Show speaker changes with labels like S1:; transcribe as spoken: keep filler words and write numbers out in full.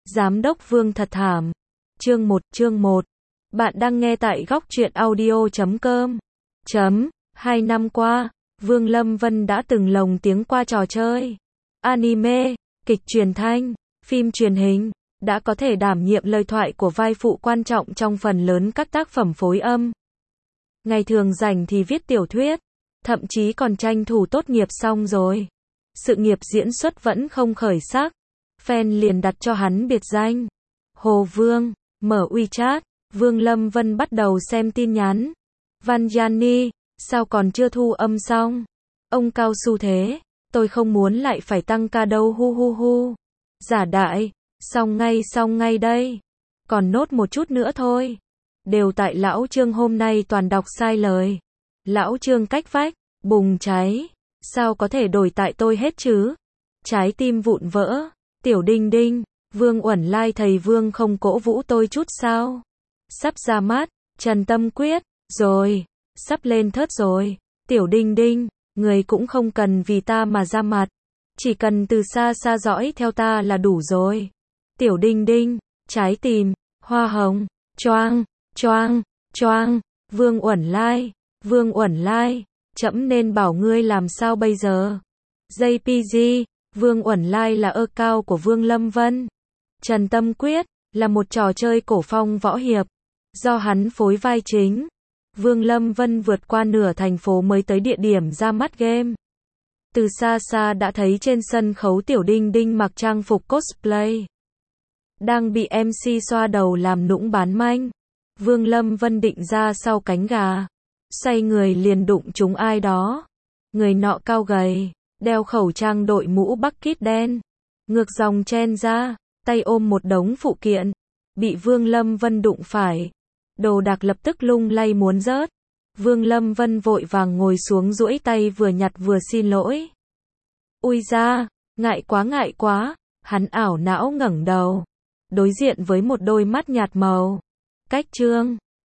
S1: Giám đốc Vương thật thảm. Chương một, chương một. Bạn đang nghe tại góc truyện audio chấm com. Chấm, hai năm qua, Vương Lâm Vân đã từng lồng tiếng qua trò chơi, anime, kịch truyền thanh, phim truyền hình, đã có thể đảm nhiệm lời thoại của vai phụ quan trọng trong phần lớn các tác phẩm phối âm. Ngày thường rảnh thì viết tiểu thuyết, thậm chí còn tranh thủ tốt nghiệp xong rồi. Sự nghiệp diễn xuất vẫn không khởi sắc, fan liền đặt cho hắn biệt danh Hồ Vương. Mở WeChat, Vương Lâm Vân bắt đầu xem tin nhắn. Văn Gianni, sao còn chưa thu âm xong? Ông cao su thế, tôi không muốn lại phải tăng ca đâu hu hu hu. Giả đại, xong ngay xong ngay đây. Còn nốt một chút nữa thôi. Đều tại lão Trương hôm nay toàn đọc sai lời. Lão Trương cách vách, bùng cháy. Sao có thể đổi tại tôi hết chứ? Trái tim vụn vỡ. Tiểu Đinh Đinh, Vương Uẩn Lai thầy Vương không cổ vũ tôi chút sao? Sắp ra mắt, Trần Tâm Quyết, rồi, sắp lên thớt rồi. Tiểu Đinh Đinh, người cũng không cần vì ta mà ra mặt, chỉ cần từ xa xa dõi theo ta là đủ rồi. Tiểu Đinh Đinh, trái tim, hoa hồng, choang, choang, choang, Vương Uẩn Lai, Vương Uẩn Lai, trẫm nên bảo ngươi làm sao bây giờ? gi pê giê, Vương Uẩn Lai là ơ cao của Vương Lâm Vân. Trần Tâm Quyết, là một trò chơi cổ phong võ hiệp, do hắn phối vai chính. Vương Lâm Vân vượt qua nửa thành phố mới tới địa điểm ra mắt game. Từ xa xa đã thấy trên sân khấu Tiểu Đinh Đinh mặc trang phục cosplay, đang bị em xê xoa đầu làm nũng bán manh. Vương Lâm Vân định ra sau cánh gà, xoay người liền đụng trúng ai đó. Người nọ cao gầy, đeo khẩu trang đội mũ bucket đen, ngược dòng chen ra, tay ôm một đống phụ kiện, bị Vương Lâm Vân đụng phải. Đồ đạc lập tức lung lay muốn rớt. Vương Lâm Vân vội vàng ngồi xuống duỗi tay vừa nhặt vừa xin lỗi. Ui da, ngại quá ngại quá, hắn ảo não ngẩng đầu, đối diện với một đôi mắt nhạt màu. Cách Trương,